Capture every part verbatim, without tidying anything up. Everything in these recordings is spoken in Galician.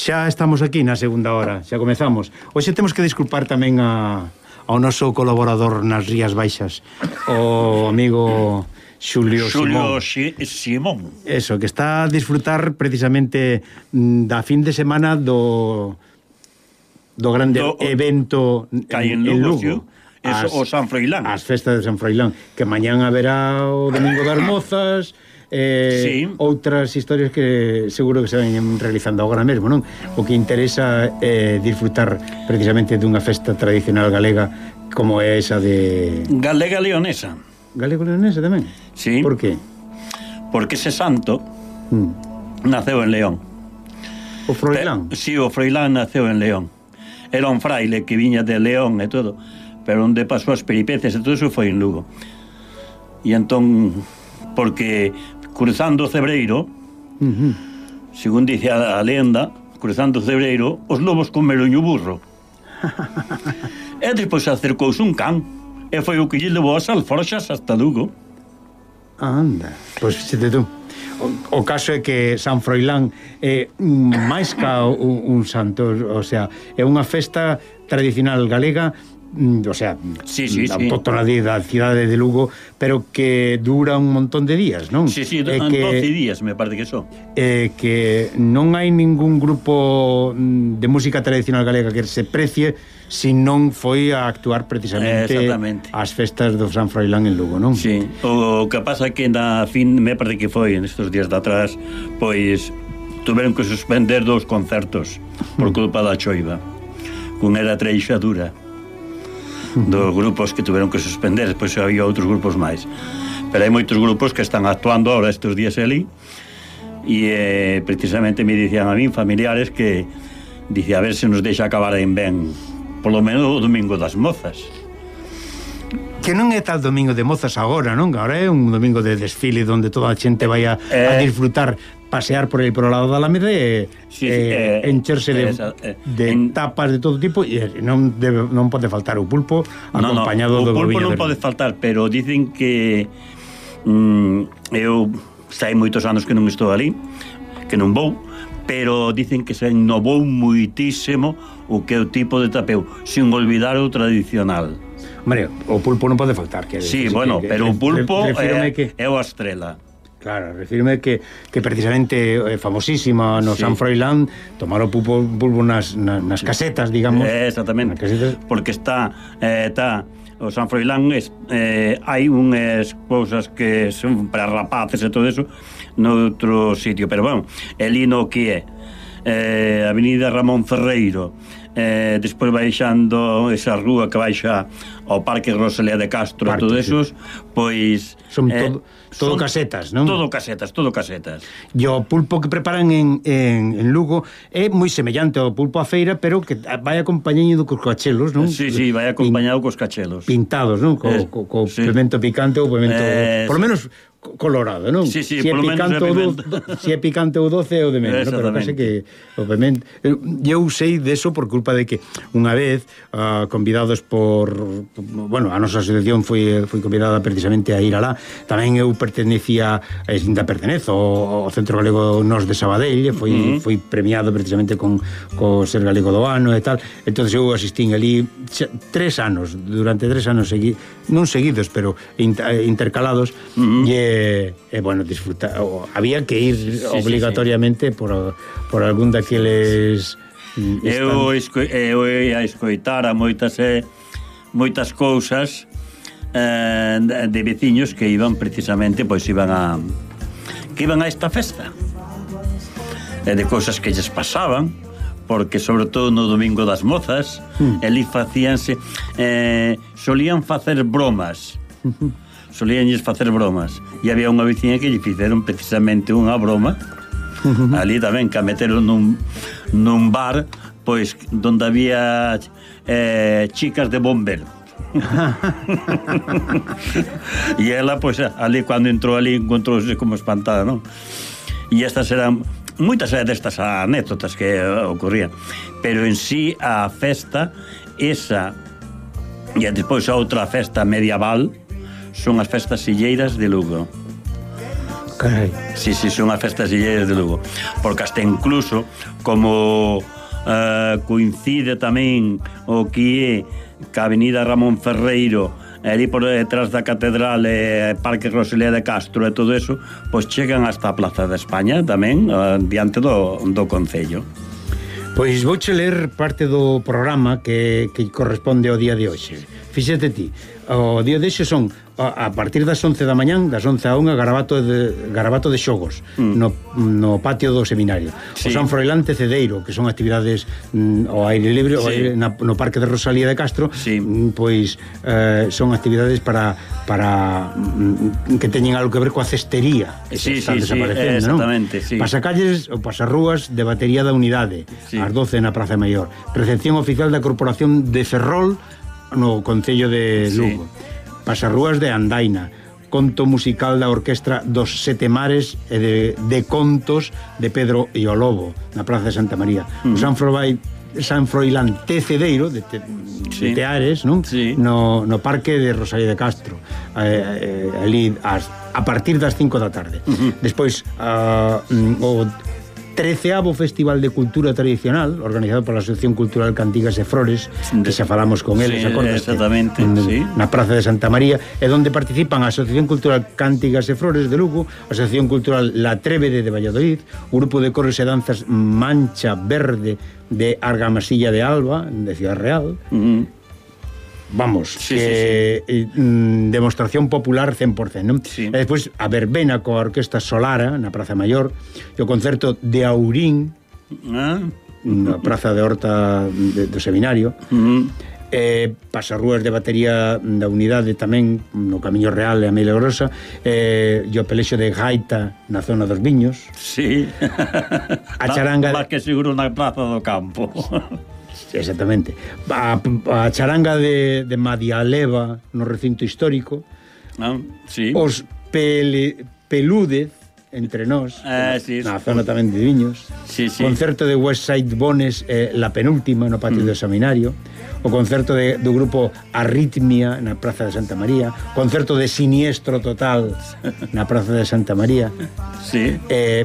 Xa estamos aquí na segunda hora, xa comezamos. Hoxe temos que disculpar tamén a, ao noso colaborador nas Rías Baixas, o amigo Xulio, Xulio Simón. Simón. Eso, que está a disfrutar precisamente da fin de semana do do grande do, evento en, en Lugo, en Lugo. Sí. Eso, as, o San Froilán. As festas de San Froilán, que mañán haberá o Domingo das Mozas, eh, sí. outras historias que seguro que se van realizando agora mesmo, non? O que interesa é eh, disfrutar precisamente dunha festa tradicional galega como é esa de... Galega leonesa. Galega leonesa tamén? Sí. Por qué? Porque ese santo mm. naceu en León. O Froilán? Pe sí, o Froilán naceu en León. Era un fraile que viña de León e todo, pero onde pasou as peripecias e todo eso foi en Lugo. E entón, porque cruzando o Cebreiro, uh-huh. según dice a, a lenda, cruzando o Cebreiro, os lobos comeron o burro. E despois acercouse un can, e foi o que lle levou as alforxas hasta Lugo. Anda, pois xete tú. O, o caso é que San Froilán é máis ca un, un santo, o sea, é unha festa tradicional galega, o sea, sí, sí, autóctona sí. da cidade de Lugo, pero que dura un montón de días, non? Sí, sí, eh, que, doce días, me parece que son. Eh, que non hai ningún grupo de música tradicional galega que se precie si non foi a actuar precisamente as festas do San Froilán en Lugo, non? Sí, o que pasa é que na fin, me parece que foi nestes días de atrás, pois tuveron que suspender dous concertos por culpa da choiva, cun era treixadura dos grupos que tuveron que suspender, despois había outros grupos máis, pero hai moitos grupos que están actuando ahora estes días ali, e eh, precisamente me dicían a min familiares que dice a ver se nos deixa acabar en ben polo menos o Domingo das Mozas, que non é tal Domingo de Mozas agora, non? Agora é un domingo de desfile onde toda a xente vai a, eh, a disfrutar, pasear por aí por o lado da Alameda e sí, eh, eh, encherse de, eh, de en, tapas de todo tipo, e non debe, non pode faltar o pulpo acompañado no, no, do o pulpo non pode faltar, pero dicen que mm, eu sai moitos anos que non estou ali, que non vou, pero dicen que se innovou muitísimo o que é o tipo de tapeu, sin olvidar o tradicional. Hombre, o pulpo non pode faltar, que sí, bueno, que, pero o pulpo é, que... é a estrela. Claro, refírme que, que precisamente é famosísima no sí. San Froilán tomar o pulpo, pulpo nas, nas, nas casetas, digamos. Eh, exactamente, casetas. Porque está, eh, está o San Froilán, es, eh, hai unhas cousas que son para rapaces e todo eso noutro sitio, pero bueno, el hino que é eh, Avenida Ramón Ferreiro, eh, despois baixando esa rúa que baixa ao Parque Rosalía de Castro, Parque, todo esos, sí. Pois son eh, todo, todo son casetas, non? Todo casetas, todo casetas. E o pulpo que preparan en, en, en Lugo é moi semellante ao pulpo a feira, pero que vai acompañado cos cachelos, non? Sí, sí, vai acompañado cos cachelos. Pintados, non? Co, co, co sí. pimento picante ou pimento... Eh, por lo menos colorado, non? Sí, sí, si, é picante o do, si é picante ou doce é o de menos, ¿no? Pero pase que o pimento... Eu sei deso por culpa de que unha vez uh, convidados por... Bueno, a nosa asociación foi, foi convidada precisamente a ir alá. Tamén eu pertenecía, ainda pertenezo ao Centro Galego Nos de Sabadell, foi, uh -huh. foi premiado precisamente con co Ser Galego do Ano e tal. Entón eu asistín ali tres anos, durante tres anos segui, non seguidos, pero inter, intercalados, uh -huh. e E, e bueno, disfrutar, había que ir sí, obligatoriamente sí, sí. por, por algún daqueles eu, esco, eu ia escoitar a moitas eh, moitas cousas eh, de veciños que iban precisamente, pois iban a que iban a esta festa e de cousas que lles pasaban, porque sobre todo no Domingo das Mozas mm. eli facíanse eh, solían facer bromas solíanlles facer bromas, e había unha veciña que lle fixeron precisamente unha broma ali tamén, que a meteron nun, nun bar, pois, donde había eh, chicas de bomber e ela, pois, ali cando entrou ali encontrouse como espantada, non? E estas eran moitas destas anécdotas que ocurrían, pero en sí a festa esa, e despois a outra festa medieval son as festas illeiras de Lugo. Carai. Sí, sí, son as festas illeiras de Lugo. Porque hasta incluso, como uh, coincide tamén o que é que a avenida Ramón Ferreiro, ali por detrás da catedral, e Parque Rosalía de Castro e todo eso, pois chegan hasta a Plaza de España tamén, uh, diante do, do Concello. Pois vouche ler parte do programa que, que corresponde ao día de hoxe. Fíxate ti, o día de hoxe son a partir das once da mañán, das once a unha, garabato de, garabato de xogos mm. no, no patio do seminario. Sí. O San Froilán Tecedeiro, que son actividades mm, ao aire libre, sí. ao aire, na, no Parque de Rosalía de Castro, sí. mm, pois eh, son actividades para para mm, que teñen algo que ver coa cestería, que sí, están sí, desaparecendo, sí, exactamente, non? Sí. Pasacalles ou pasarrúas de batería da unidade, sí. ás doce na Praza Maior. Recepción oficial da Corporación de Ferrol no Concello de Lugo. Sí. Pasarrúas de Andaina, conto musical da Orquestra dos Sete Mares e de, de contos de Pedro e o Lobo na Praza de Santa María. Mm. O San Froilán San Froilán Tecedeiro de, te, sí. de Teares, non? Sí. No, no Parque de Rosalía de Castro, eh, eh, ali as, a partir das cinco da tarde. Uh-huh. Despois uh, o treceavo Festival de Cultura Tradicional, organizado pola Asociación Cultural Cantigas e Flores, que xa falamos con eles, sí, exactamente, en, sí. na Praza de Santa María, e donde participan a Asociación Cultural Cantigas e Flores de Lugo, a Asociación Cultural La Trévede de Valladolid, o Grupo de Coros e Danzas Mancha Verde de Argamasilla de Alba, de Ciudad Real. Uh-huh. Vamos, sí, que sí, sí. Mm, demostración popular cen por cento, non? Sí. E despois a verbena coa Orquesta Solara na Praza Maior, e o concerto de Aurín ah. na Praza de Horta de, do Seminario. Uh-huh. eh, pasarrúas de batería da unidade tamén no Camiño Real e a Milagrosa, eh, e o pelexo de gaita na zona dos Viños. Sí. A charanga más que seguro na Praza do Campo. Exactamente. A, a charanga de, de Madialeva no recinto histórico. Ah, sí. Os pele, Pelúdez entre nós, ah, sí, na zona tamén de Viños. Sí, sí. Concerto de West Side Bones, eh, la penúltima no patio mm. do Seminario. O concerto de, do grupo Arritmia na Praza de Santa María. Concerto de Siniestro Total na Praza de Santa María. Sí. Eh,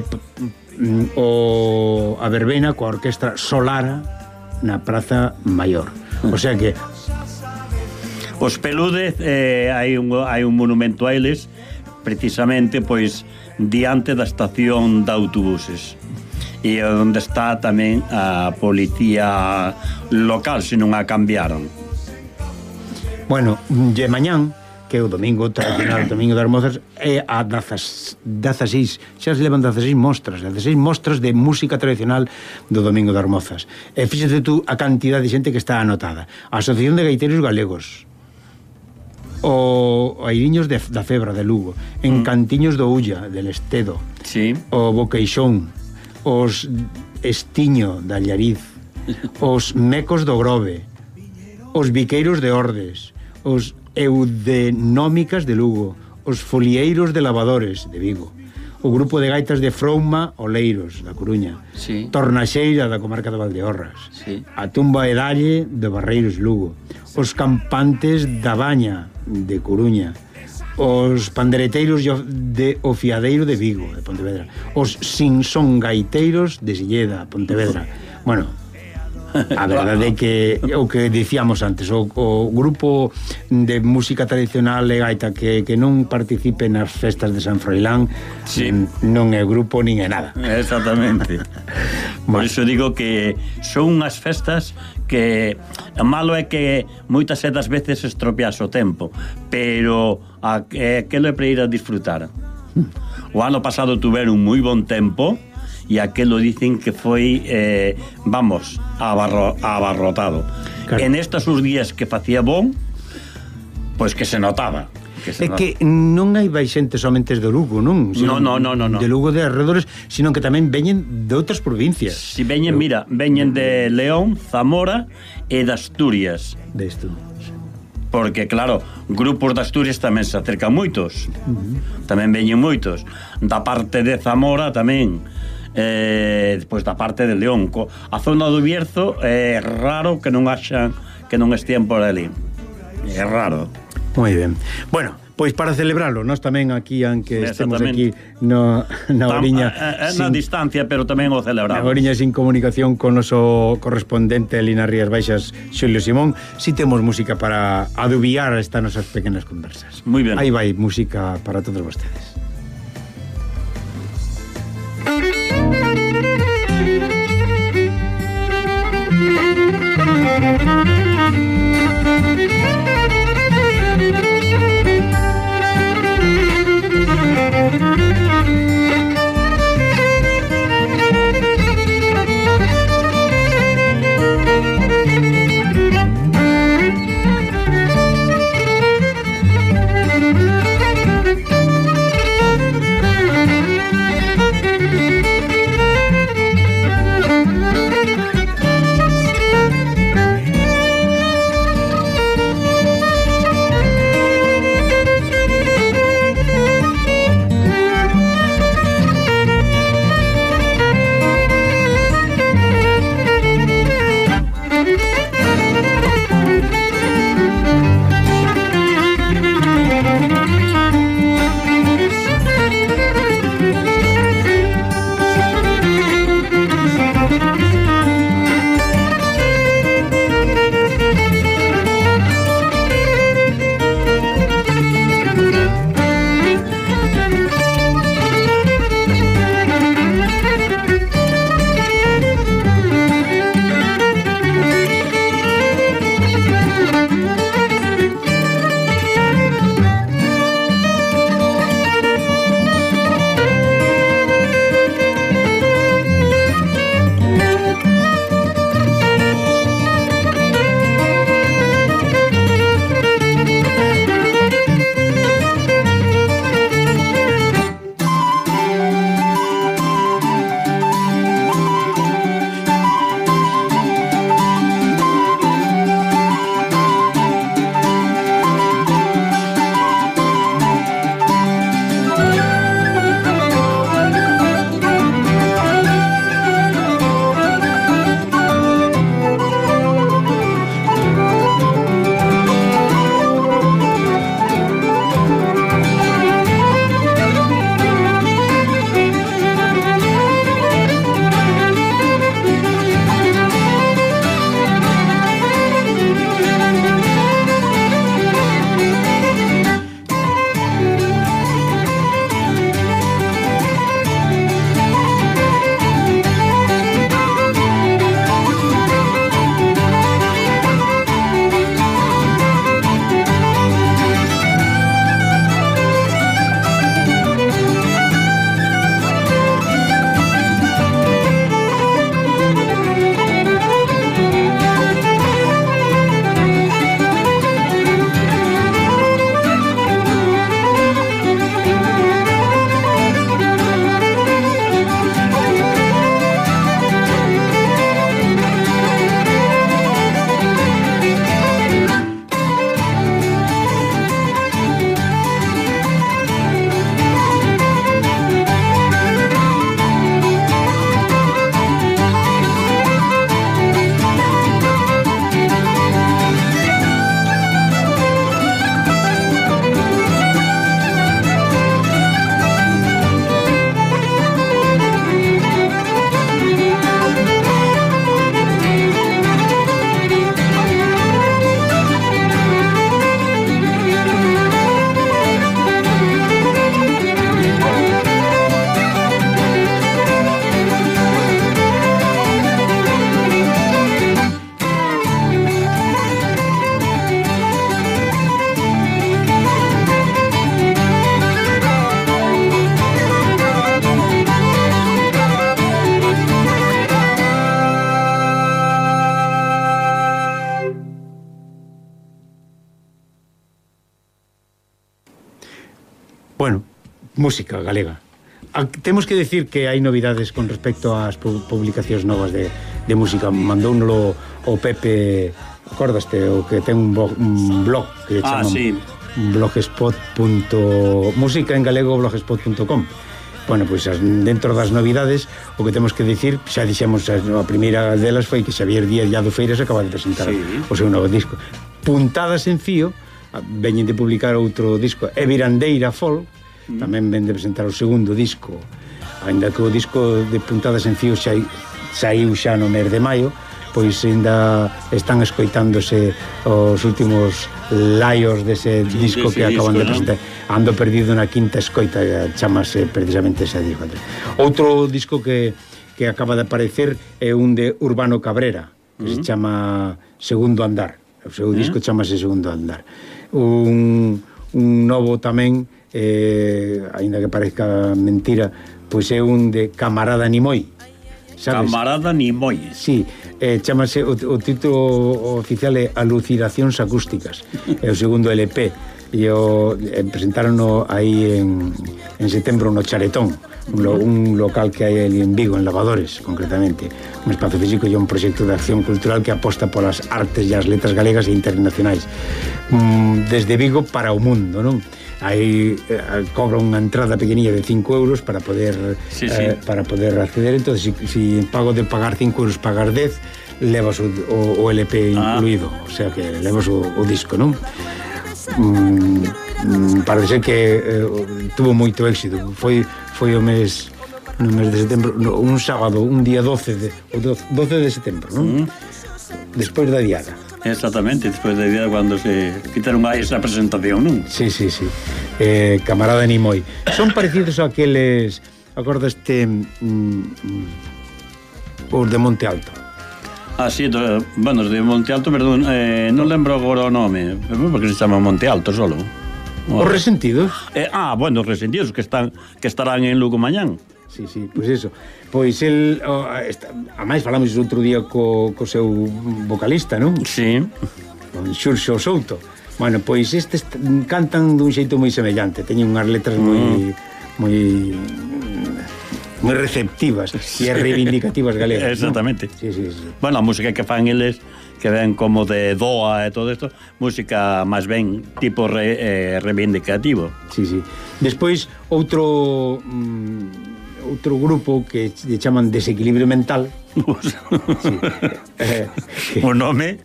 o a verbena coa Orquestra Solara na Praza Maior. O sea que os Pelúdez, eh, hai un hai un monumento a eles precisamente pois diante da estación de autobuses, e onde está tamén a policía local, se non a cambiaron. Bueno, de mañán, que é o domingo tradicional, o domingo das mozas, é a dezaseis, xa se levan dezaseis mostras, dezaseis mostras de música tradicional do domingo das mozas. E fíxate tú a cantidad de xente que está anotada. A Asociación de Gaiteiros Galegos, o Airiños de, da Febra de Lugo, en mm. Cantiños do Ulla, del Estedo, sí. O Boqueixón, os Estiño da Allariz, os Mecos do Grove, os Viqueiros de Ordes, os Eudenómicas de Lugo, os Folieiros de Lavadores de Vigo, o grupo de gaitas de Frouma Oleiros da Coruña, sí. Tornaxeira da comarca de Valdeorras, sí. a Tumba e Dalle de Barreiros Lugo, os Campantes da Baña de Coruña, os Pandereteiros de Ofiadeiro de Vigo, de Pontevedra, os Sinson Gaiteiros de Silleda, Pontevedra. Bueno, a verdade é que o que dicíamos antes, o, o grupo de música tradicional e gaita que, que non participe nas festas de San Froilán, sí. non é grupo nin é nada. Exactamente. Por iso digo que son unhas festas que o malo é que moitas e das veces estropeas o tempo, pero a, é, aquilo é para ir a disfrutar. O ano pasado tuveron moi bon tempo, e aquelo dicen que foi eh, vamos, abarro, abarrotado, claro. En estes os días que facía bon, pois que se notaba que se é notaba. Que non hai baixentes somente de Lugo, non? Sino no, no, no, no, de Lugo de arredores, sino que tamén veñen de outras provincias. Si veñen, mira, veñen de León, Zamora e de Asturias. De Asturias. Porque, claro, grupos de Asturias tamén se acercan moitos. Uh-huh. Tamén veñen moitos. Da parte de Zamora tamén. Eh, despois da parte de León, a zona do Bierzo é raro que non haxa, que non estean por ali, é raro. Moi ben. Bueno, Pois para celebralo, nós tamén aquí, aunque estemos aquí no, na oriña Tam, sin, na distancia, pero tamén o celebramos. Na oriña sin comunicación con o noso correspondente ali nas Rías Baixas, Xulio Simón, si temos música para adubiar estas nosas pequenas conversas. Muy ben. Aí vai música para todos vostedes. Bueno, música galega. Temos que decir que hai novidades con respecto ás publicacións novas de, de música. Mandouno o Pepe, acordaste, o que ten un, un blog que ah, chaman sí. blogspot punto música en galego blogspot punto com. Bueno, pois pues, dentro das novidades o que temos que dicir, xa dixemos a primeira delas foi que Xavier Díaz Llado Feiras acaba de presentar sí. o seu novo disco. Puntadas en fío veñen de publicar outro disco, E Virandeira Folk, mm. tamén ven de presentar o segundo disco, ainda que o disco de Puntadas en Fío xa saiu xa no mes de maio, pois ainda están escoitándose os últimos laios dese disco sí, que acaban disco, de presentar, ¿no? Ando perdido na quinta escoita, chamase precisamente ese disco. Outro disco que, que acaba de aparecer é un de Urbano Cabrera, que uh-huh. se chama Segundo Andar. O seu uh-huh. disco chamase Segundo Andar. Un, un novo tamén, eh, aínda que parezca mentira, pois é un de Camarada Nimoy, sabes? Camarada Nimoy. Sí, eh, chamase, o, o título oficial é Alucinacións Acústicas, é o segundo L P, e o eh, presentarono aí en, en setembro no Charetón, un, lo, un local que hai ali en Vigo, en Lavadores, concretamente, un espazo físico e un proxecto de acción cultural que aposta polas artes e as letras galegas e internacionais, mm, desde Vigo para o mundo, non? Aí eh, cobra unha entrada pequenilla de cinco euros para poder sí, sí. Eh, para poder acceder. Entonces, si, si pago de pagar cinco euros, pagar dez, levas o, o, o L P incluído, ah. o sea que levas o, o disco, non? Mm, parece que eh, tuvo moito éxito. Foi foi o mes no mes de setembro, no, un sábado, un día doce de o doce de setembro, non? Mm. Despois da diada. Exactamente, despois da diada cando se quitaron aí esa presentación, non? Sí, sí, sí. Eh, Camarada Nimoy. Son parecidos a aqueles, acordaste, mm, os de Monte Alto. Ah, sí, do, bueno, de Monte Alto, perdón, eh, non lembro agora o nome, porque se chama Monte Alto solo. Os Resentidos? Eh, ah, bueno, os Resentidos que están que estarán en Lugo mañán. Sí, sí, pois pues eso. Pois el, oh, esta, a máis falamos outro día co, co seu vocalista, non? Sí. Con Xurxo Souto. Bueno, pois estes cantan dun xeito moi semellante, teñen unhas letras moi mm. moi moi receptivas sí. e reivindicativas galegas. Exactamente. ¿No? Sí, sí, sí. Bueno, a música que fan eles, que ven como de doa e todo isto, música máis ben tipo re, eh, reivindicativo. Sí, sí. Despois, outro mm, outro grupo que lle chaman Desequilibrio Mental. Sí. eh, que... O nome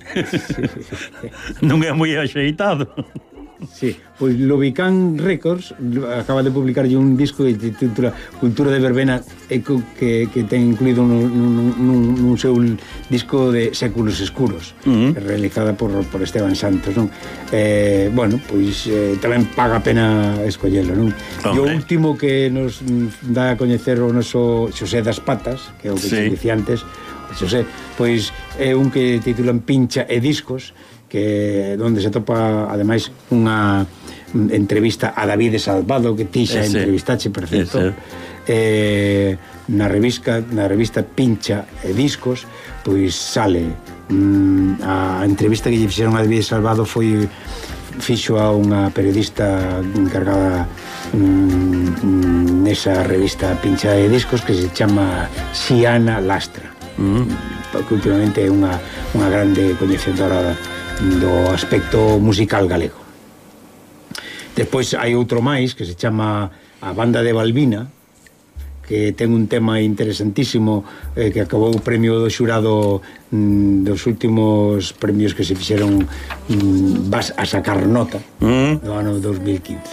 non é moi axeitado. Sí, pois Lobicán Records acaba de publicarlle un disco que titula Cultura de Verbena Eco, que, que ten incluído nun, nun, nun, nun seu disco de Séculos Escuros, uh-huh. realizada por, por Esteban Santos, non? Eh, bueno, pois eh, tamén paga a pena escollelo, non? E o último que nos dá a coñecer o noso Xosé das Patas, que é o que sí. dicía antes, Xosé, pois é un que titulan Pincha e Discos, que donde se topa ademais unha entrevista a David Salvado que ti xa entrevistache, perfecto. Eh, na revista na revista Pincha e Discos pois sale mm, a entrevista que lle fixeron a David Salvado foi fixo a unha periodista encargada mm, nesa revista Pincha e Discos que se chama Xiana Lastra, mm. que últimamente é unha, unha grande coñecedora do aspecto musical galego. Despois hai outro máis que se chama A Banda de Balbina, que ten un tema interesantísimo, eh, que acabou o premio do xurado mm, dos últimos premios que se fixeron mm, Vas a sacar nota mm. do ano dos mil quince.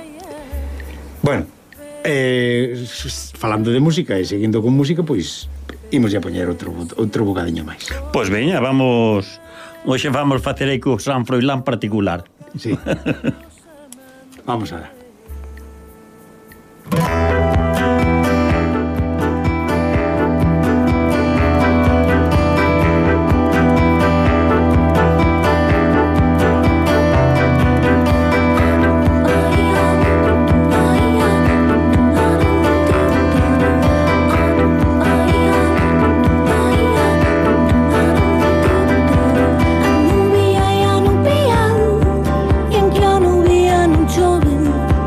Bueno, eh, falando de música e seguindo con música, pois imos a poñer outro, outro bocadiño máis. Pois veña, vamos. Hoxe vamos facer aí co San Froilán particular. Sí. Vamos a ver. Nubia, nubia, en que a nubia non chove.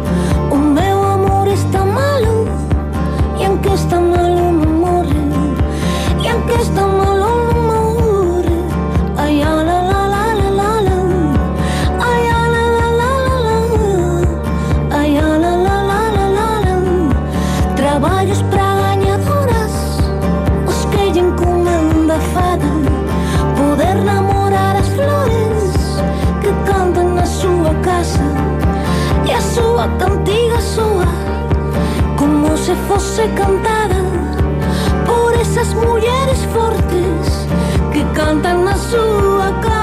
soa como se fose cantada por esas mulleres fortes que cantan na súa casa.